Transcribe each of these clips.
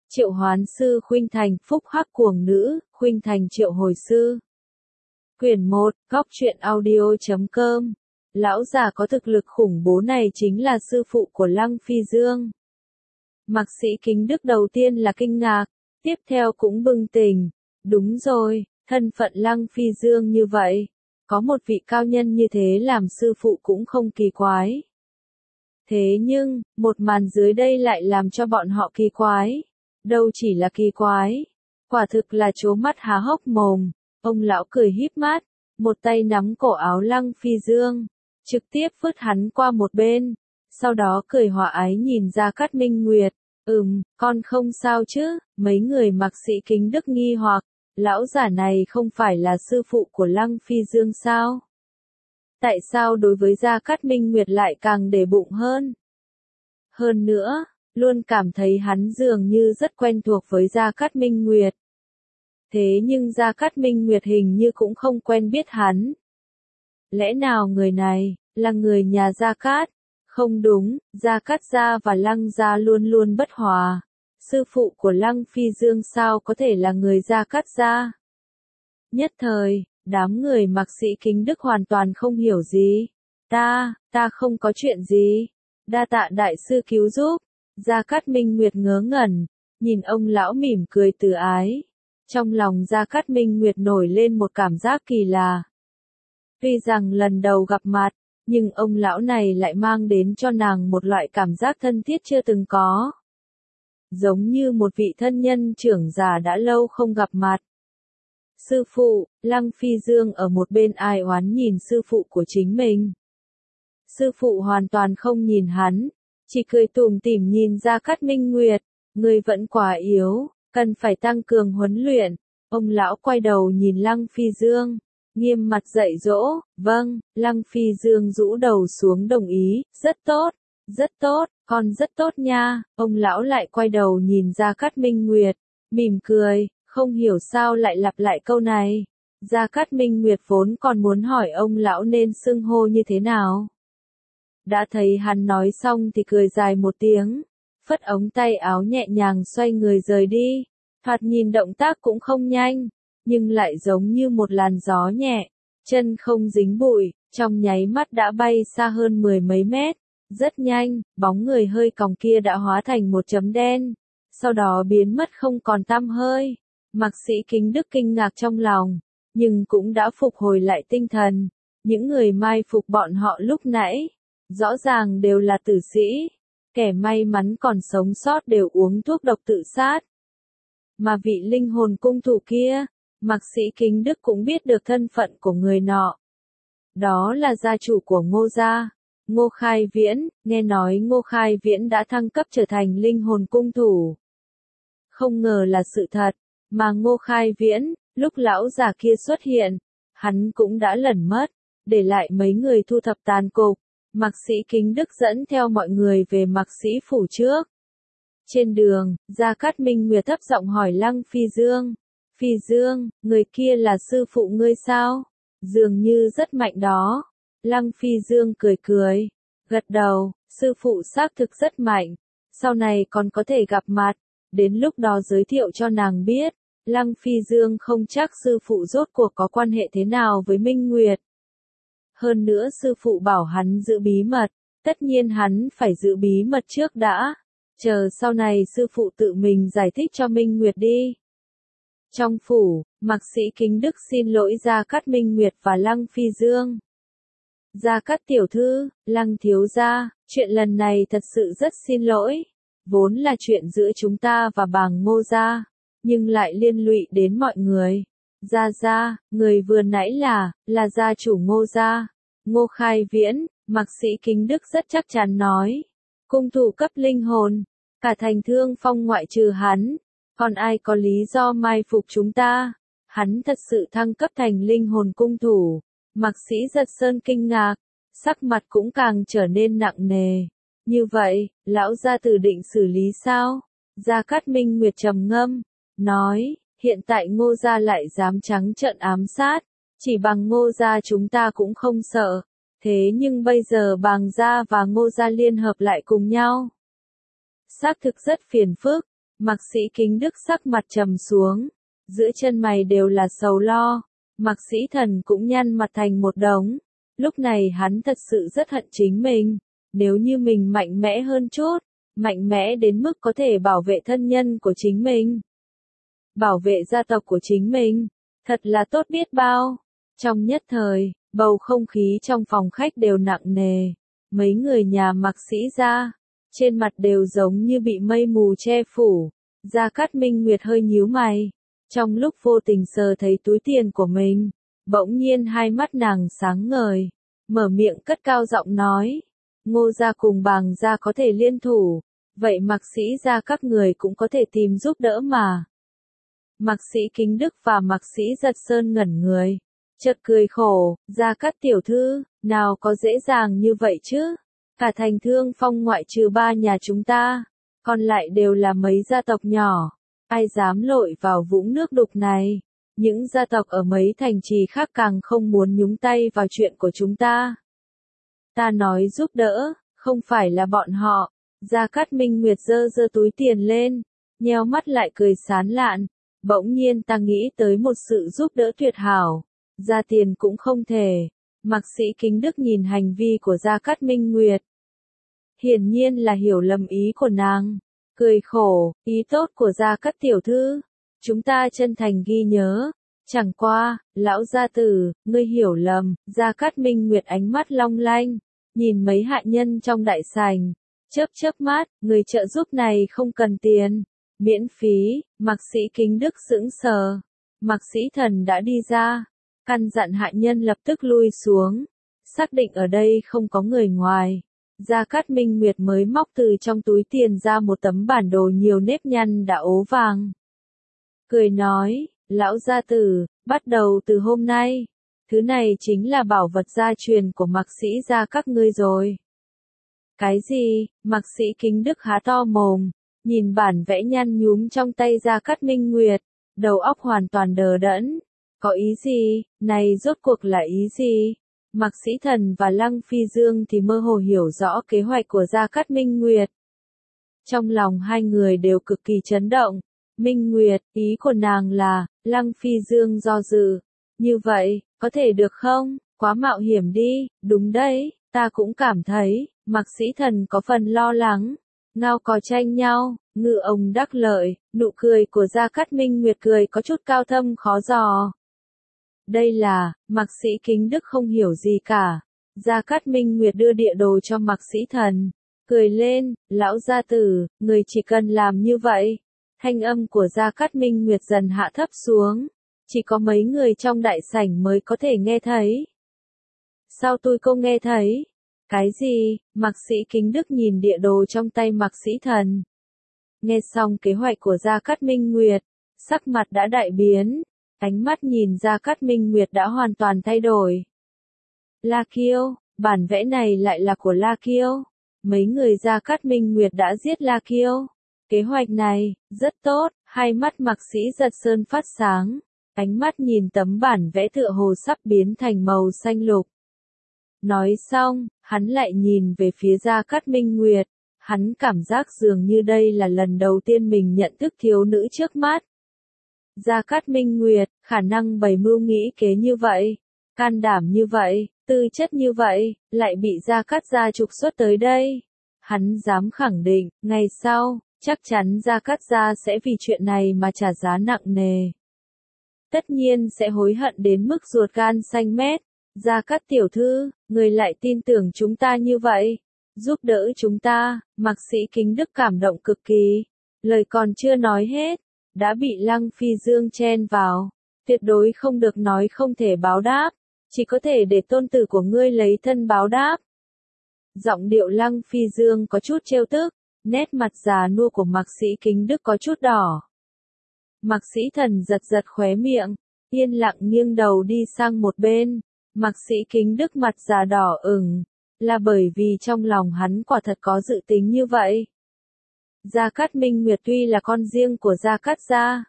Triệu hoán sư khuynh thành, phúc hắc cuồng nữ, khuynh thành triệu hồi sư. Quyển 1, góc truyện audio.com. Lão già có thực lực khủng bố này chính là sư phụ của Lăng Phi Dương. Mạc Sĩ Kính Đức đầu tiên là kinh ngạc, tiếp theo cũng bừng tỉnh. Đúng rồi, thân phận Lăng Phi Dương như vậy, có một vị cao nhân như thế làm sư phụ cũng không kỳ quái. Thế nhưng, một màn dưới đây lại làm cho bọn họ kỳ quái. Đâu chỉ là kỳ quái, quả thực là trố mắt há hốc mồm. Ông lão cười híp mắt, một tay nắm cổ áo Lăng Phi Dương, trực tiếp vứt hắn qua một bên, sau đó cười hòa ái nhìn ra Cát Minh Nguyệt. Con không sao chứ? Mấy người Mạc Sĩ Kính Đức nghi hoặc, lão giả này không phải là sư phụ của Lăng Phi Dương sao? Tại sao đối với Gia Cát Minh Nguyệt lại càng để bụng hơn? Hơn nữa, luôn cảm thấy hắn dường như rất quen thuộc với Gia Cát Minh Nguyệt. Thế nhưng Gia Cát Minh Nguyệt hình như cũng không quen biết hắn. Lẽ nào người này là người nhà Gia Cát? Không đúng, Gia Cát gia và Lăng gia luôn luôn bất hòa. Sư phụ của Lăng Phi Dương sao có thể là người Gia Cát gia? Nhất thời, đám người Mạc Sĩ Kính Đức hoàn toàn không hiểu gì. Ta không có chuyện gì. Đa tạ đại sư cứu giúp. Gia Cát Minh Nguyệt ngớ ngẩn, nhìn ông lão mỉm cười từ ái. Trong lòng Gia Cát Minh Nguyệt nổi lên một cảm giác kỳ lạ. Tuy rằng lần đầu gặp mặt, nhưng ông lão này lại mang đến cho nàng một loại cảm giác thân thiết chưa từng có. Giống như một vị thân nhân trưởng già đã lâu không gặp mặt. Sư phụ, Lăng Phi Dương ở một bên ai oán nhìn sư phụ của chính mình. Sư phụ hoàn toàn không nhìn hắn, chỉ cười tủm tỉm nhìn Gia Cát Minh Nguyệt, người vẫn quá yếu, cần phải tăng cường huấn luyện. Ông lão quay đầu nhìn Lăng Phi Dương, nghiêm mặt dạy dỗ. Vâng, Lăng Phi Dương rũ đầu xuống đồng ý, rất tốt, con rất tốt nha. Ông lão lại quay đầu nhìn Gia Cát Minh Nguyệt, mỉm cười, không hiểu sao lại lặp lại câu này. Gia Cát Minh Nguyệt vốn còn muốn hỏi ông lão nên xưng hô như thế nào. Đã thấy hắn nói xong thì cười dài một tiếng, phất ống tay áo nhẹ nhàng xoay người rời đi. Thoạt nhìn động tác cũng không nhanh, nhưng lại giống như một làn gió nhẹ, chân không dính bụi, trong nháy mắt đã bay xa hơn 10 mấy mét. Rất nhanh, bóng người hơi còng kia đã hóa thành một chấm đen, sau đó biến mất không còn tăm hơi. Mạc Sĩ Kính Đức kinh ngạc trong lòng, nhưng cũng đã phục hồi lại tinh thần. Những người mai phục bọn họ lúc nãy, rõ ràng đều là tử sĩ. Kẻ may mắn còn sống sót đều uống thuốc độc tự sát. Mà vị linh hồn cung thủ kia, Mạc Sĩ Kính Đức cũng biết được thân phận của người nọ. Đó là gia chủ của Ngô gia, Ngô Khai Viễn. Nghe nói Ngô Khai Viễn đã thăng cấp trở thành linh hồn cung thủ. Không ngờ là sự thật, mà Ngô Khai Viễn, lúc lão già kia xuất hiện, hắn cũng đã lẩn mất, để lại mấy người thu thập tàn cục. Mạc Sĩ Kính Đức dẫn theo mọi người về Mạc Sĩ phủ trước. Trên đường, Gia Cát Minh Nguyệt thấp giọng hỏi Lăng Phi Dương. Phi Dương, người kia là sư phụ ngươi sao? Dường như rất mạnh đó. Lăng Phi Dương cười cười, gật đầu, sư phụ xác thực rất mạnh. Sau này còn có thể gặp mặt, đến lúc đó giới thiệu cho nàng biết. Lăng Phi Dương không chắc sư phụ rốt cuộc có quan hệ thế nào với Minh Nguyệt. Hơn nữa sư phụ bảo hắn giữ bí mật, tất nhiên hắn phải giữ bí mật trước đã. Chờ sau này sư phụ tự mình giải thích cho Minh Nguyệt đi. Trong phủ, Mạc Sĩ Kính Đức xin lỗi Gia Cát Minh Nguyệt và Lăng Phi Dương. Gia Cát tiểu thư, Lăng thiếu gia, chuyện lần này thật sự rất xin lỗi. Vốn là chuyện giữa chúng ta và bàng Ngô gia, nhưng lại liên lụy đến mọi người. Gia, người vừa nãy là gia chủ Ngô gia, Ngô Khai Viễn. Mạc Sĩ Kính Đức rất chắc chắn nói. Cung thủ cấp linh hồn, cả thành Thương Phong ngoại trừ hắn, còn ai có lý do mai phục chúng ta? Hắn thật sự thăng cấp thành linh hồn cung thủ. Mạc Sĩ Giật Sơn kinh ngạc, sắc mặt cũng càng trở nên nặng nề. Như vậy, lão gia tử định xử lý sao? Gia Cát Minh Nguyệt trầm ngâm, nói, hiện tại Ngô gia lại dám trắng trợn ám sát, chỉ bằng Ngô gia chúng ta cũng không sợ. Thế nhưng bây giờ Bàng gia và Ngô gia liên hợp lại cùng nhau. Xác thực rất phiền phức, Mạc Sĩ Kính Đức sắc mặt trầm xuống, giữa chân mày đều là sầu lo, Mạc Sĩ Thần cũng nhăn mặt thành một đống, lúc này hắn thật sự rất hận chính mình, nếu như mình mạnh mẽ hơn chút, mạnh mẽ đến mức có thể bảo vệ thân nhân của chính mình, bảo vệ gia tộc của chính mình, thật là tốt biết bao. Trong nhất thời, bầu không khí trong phòng khách đều nặng nề, mấy người nhà Mạc Sĩ gia, trên mặt đều giống như bị mây mù che phủ. Gia Cát Minh Nguyệt hơi nhíu mày, trong lúc vô tình sờ thấy túi tiền của mình, bỗng nhiên hai mắt nàng sáng ngời, mở miệng cất cao giọng nói, Ngô gia cùng Bàng gia có thể liên thủ, vậy Mạc Sĩ gia các người cũng có thể tìm giúp đỡ mà. Mạc Sĩ Kính Đức và Mạc Sĩ Giật Sơn ngẩn người, chợt cười khổ, Gia Cát tiểu thư, nào có dễ dàng như vậy chứ, cả thành Thương Phong ngoại trừ ba nhà chúng ta, còn lại đều là mấy gia tộc nhỏ, ai dám lội vào vũng nước đục này, những gia tộc ở mấy thành trì khác càng không muốn nhúng tay vào chuyện của chúng ta. Ta nói giúp đỡ, không phải là bọn họ. Gia Cát Minh Nguyệt giơ giơ túi tiền lên, nheo mắt lại cười sán lạn, bỗng nhiên ta nghĩ tới một sự giúp đỡ tuyệt hảo, ra tiền cũng không thể. Mạc Sĩ Kính Đức nhìn hành vi của Gia Cát Minh Nguyệt, hiển nhiên là hiểu lầm ý của nàng, cười khổ, ý tốt của Gia Cát tiểu thư, chúng ta chân thành ghi nhớ, chẳng qua, lão gia tử, ngươi hiểu lầm. Gia Cát Minh Nguyệt ánh mắt long lanh, nhìn mấy hạ nhân trong đại sảnh, chớp chớp mắt, người trợ giúp này không cần tiền, miễn phí. Mạc Sĩ Kính Đức sững sờ, Mạc Sĩ Thần đã đi ra, căn dặn hạ nhân lập tức lui xuống, xác định ở đây không có người ngoài. Gia Cát Minh Nguyệt mới móc từ trong túi tiền ra một tấm bản đồ nhiều nếp nhăn đã ố vàng. Cười nói, lão gia tử, bắt đầu từ hôm nay, thứ này chính là bảo vật gia truyền của Mạc Sĩ gia các ngươi rồi. Cái gì? Mạc Sĩ Kính Đức há to mồm, nhìn bản vẽ nhăn nhúm trong tay Gia Cát Minh Nguyệt, đầu óc hoàn toàn đờ đẫn. Có ý gì? Này rốt cuộc là ý gì? Mạc Sĩ Thần và Lăng Phi Dương thì mơ hồ hiểu rõ kế hoạch của Gia Cát Minh Nguyệt. Trong lòng hai người đều cực kỳ chấn động. Minh Nguyệt, ý của nàng là, Lăng Phi Dương do dự. Như vậy, có thể được không? Quá mạo hiểm đi, đúng đấy, ta cũng cảm thấy, Mạc Sĩ Thần có phần lo lắng. Ngao cò tranh nhau, ngư ông đắc lợi, nụ cười của Gia Cát Minh Nguyệt cười có chút cao thâm khó dò. Đây là, Mạc Sĩ Kính Đức không hiểu gì cả. Gia Cát Minh Nguyệt đưa địa đồ cho Mạc Sĩ Thần, cười lên, lão gia tử, người chỉ cần làm như vậy. Thanh âm của Gia Cát Minh Nguyệt dần hạ thấp xuống, chỉ có mấy người trong đại sảnh mới có thể nghe thấy. Sao tôi không nghe thấy? Cái gì? Mạc Sĩ Kính Đức nhìn địa đồ trong tay Mạc Sĩ Thần. Nghe xong kế hoạch của Gia Cát Minh Nguyệt, sắc mặt đã đại biến, ánh mắt nhìn Gia Cát Minh Nguyệt đã hoàn toàn thay đổi. La Kiêu, bản vẽ này lại là của La Kiêu. Mấy người Gia Cát Minh Nguyệt đã giết La Kiêu. Kế hoạch này, rất tốt, hai mắt Mạc Sĩ Giật Sơn phát sáng, ánh mắt nhìn tấm bản vẽ tựa hồ sắp biến thành màu xanh lục. Nói xong, hắn lại nhìn về phía Gia Cát Minh Nguyệt, hắn cảm giác dường như đây là lần đầu tiên mình nhận thức thiếu nữ trước mắt. Gia Cát Minh Nguyệt, khả năng bày mưu nghĩ kế như vậy, can đảm như vậy, tư chất như vậy, lại bị Gia Cát gia trục xuất tới đây. Hắn dám khẳng định, ngày sau, chắc chắn Gia Cát gia sẽ vì chuyện này mà trả giá nặng nề. Tất nhiên sẽ hối hận đến mức ruột gan xanh mét. Gia Cát tiểu thư, người lại tin tưởng chúng ta như vậy, giúp đỡ chúng ta. Mạc Sĩ Kính Đức cảm động cực kỳ, lời còn chưa nói hết, đã bị Lăng Phi Dương chen vào, tuyệt đối không được nói không thể báo đáp, chỉ có thể để tôn tử của ngươi lấy thân báo đáp. Giọng điệu Lăng Phi Dương có chút trêu tức, nét mặt già nua của Mạc Sĩ Kính Đức có chút đỏ. Mạc Sĩ Thần giật giật khóe miệng, yên lặng nghiêng đầu đi sang một bên. Mạc Sĩ Kính Đức mặt già đỏ ửng, là bởi vì trong lòng hắn quả thật có dự tính như vậy. Gia Cát Minh Nguyệt tuy là con riêng của Gia Cát gia,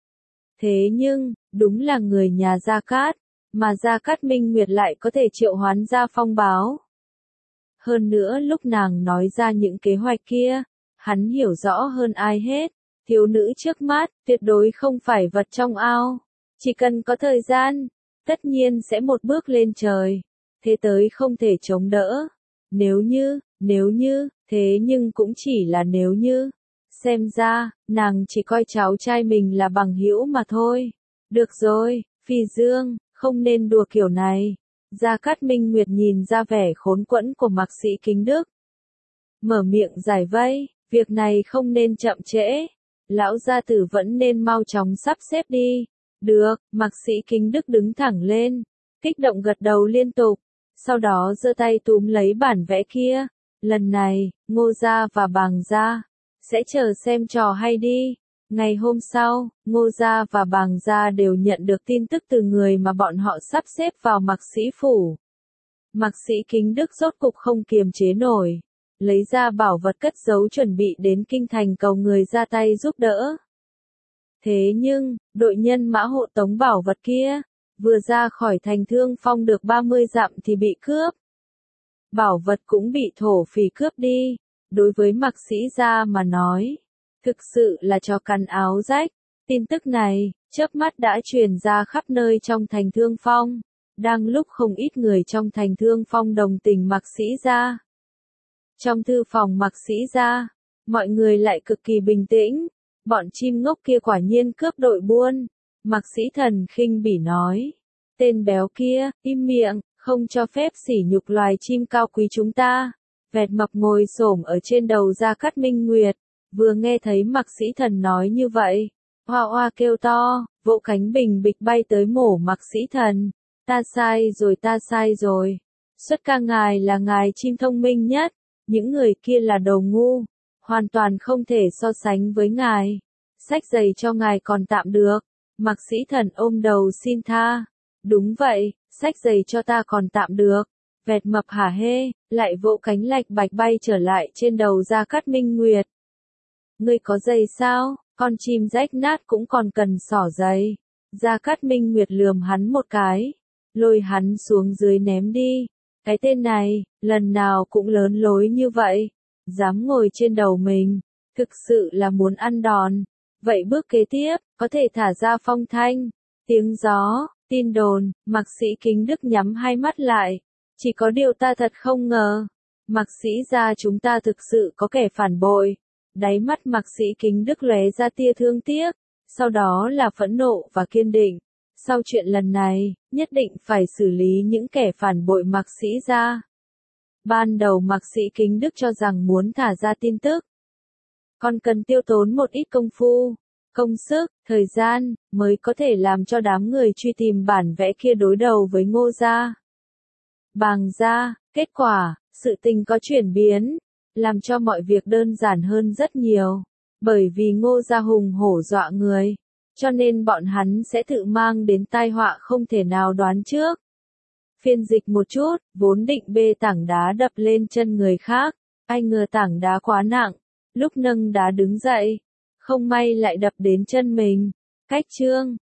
thế nhưng, đúng là người nhà Gia Cát, mà Gia Cát Minh Nguyệt lại có thể triệu hoán ra phong báo. Hơn nữa lúc nàng nói ra những kế hoạch kia, hắn hiểu rõ hơn ai hết, Thiếu nữ trước mắt, tuyệt đối không phải vật trong ao. Chỉ cần có thời gian, tất nhiên sẽ một bước lên trời. Thế tới không thể chống đỡ. Nếu như, thế nhưng cũng chỉ là nếu như. Xem ra, nàng chỉ coi cháu trai mình là bằng hữu mà thôi. Được rồi, Phi Dương, không nên đùa kiểu này. Gia Cát Minh Nguyệt nhìn ra vẻ khốn quẫn của Mạc Sĩ Kính Đức. Mở miệng giải vây, việc này không nên chậm trễ. Lão gia tử vẫn nên mau chóng sắp xếp đi. Được, Mạc Sĩ Kính Đức đứng thẳng lên, kích động gật đầu liên tục, sau đó giơ tay túm lấy bản vẽ kia. Lần này, Ngô gia và Bàng gia sẽ chờ xem trò hay đi. Ngày hôm sau, Ngô gia và Bàng gia đều nhận được tin tức từ người mà bọn họ sắp xếp vào Mạc Sĩ phủ. Mạc Sĩ Kính Đức rốt cục không kiềm chế nổi, lấy ra bảo vật cất giấu chuẩn bị đến kinh thành cầu người ra tay giúp đỡ. Thế nhưng, đội nhân mã hộ tống bảo vật kia, vừa ra khỏi thành Thương Phong được 30 dặm thì bị cướp. Bảo vật cũng bị thổ phỉ cướp đi. Đối với Mạc Sĩ gia mà nói, thực sự là cho cắn áo rách. Tin tức này, chớp mắt đã truyền ra khắp nơi trong thành Thương Phong. Đang lúc không ít người trong thành Thương Phong đồng tình Mạc Sĩ gia. Trong thư phòng Mạc Sĩ gia, mọi người lại cực kỳ bình tĩnh. Bọn chim ngốc kia quả nhiên cướp đội buôn. Mạc Sĩ Thần khinh bỉ nói. Tên béo kia, im miệng, không cho phép sỉ nhục loài chim cao quý chúng ta. Vẹt Mập ngồi xổm ở trên đầu Gia Cát Minh Nguyệt, vừa nghe thấy Mạc Sĩ Thần nói như vậy, hoa hoa kêu to, vỗ cánh bình bịch bay tới mổ Mạc Sĩ Thần. Ta sai rồi. Xuất ca ngài là ngài chim thông minh nhất, những người kia là đồ ngu, hoàn toàn không thể so sánh với ngài. Xách giày cho ngài còn tạm được. Mạc Sĩ Thần ôm đầu xin tha. Đúng vậy, xách giày cho ta còn tạm được. Vẹt Mập hả hê, lại vỗ cánh lạch bạch bay trở lại trên đầu Gia Cát Minh Nguyệt. Ngươi có giày sao? Con chim rách nát cũng còn cần xỏ giày. Gia Cát Minh Nguyệt lườm hắn một cái, lôi hắn xuống dưới ném đi. Cái tên này, lần nào cũng lớn lối như vậy, dám ngồi trên đầu mình, thực sự là muốn ăn đòn. Vậy bước kế tiếp, có thể thả ra phong thanh, tiếng gió, tin đồn. Mạc Sĩ Kính Đức nhắm hai mắt lại. Chỉ có điều ta thật không ngờ, Mạc Sĩ gia chúng ta thực sự có kẻ phản bội. Đáy mắt Mạc Sĩ Kính Đức lóe ra tia thương tiếc, sau đó là phẫn nộ và kiên định. Sau chuyện lần này, nhất định phải xử lý những kẻ phản bội Mạc Sĩ gia. Ban đầu Mạc Sĩ Kính Đức cho rằng muốn thả ra tin tức, còn cần tiêu tốn một ít công phu, công sức, thời gian, mới có thể làm cho đám người truy tìm bản vẽ kia đối đầu với Ngô gia, Bàng gia. Kết quả, sự tình có chuyển biến, làm cho mọi việc đơn giản hơn rất nhiều. Bởi vì Ngô gia hùng hổ dọa người, cho nên bọn hắn sẽ tự mang đến tai họa không thể nào đoán trước. Phiên dịch một chút, vốn định bê tảng đá đập lên chân người khác, ai ngờ tảng đá quá nặng, lúc nâng đá đứng dậy, không may lại đập đến chân mình. Cách chương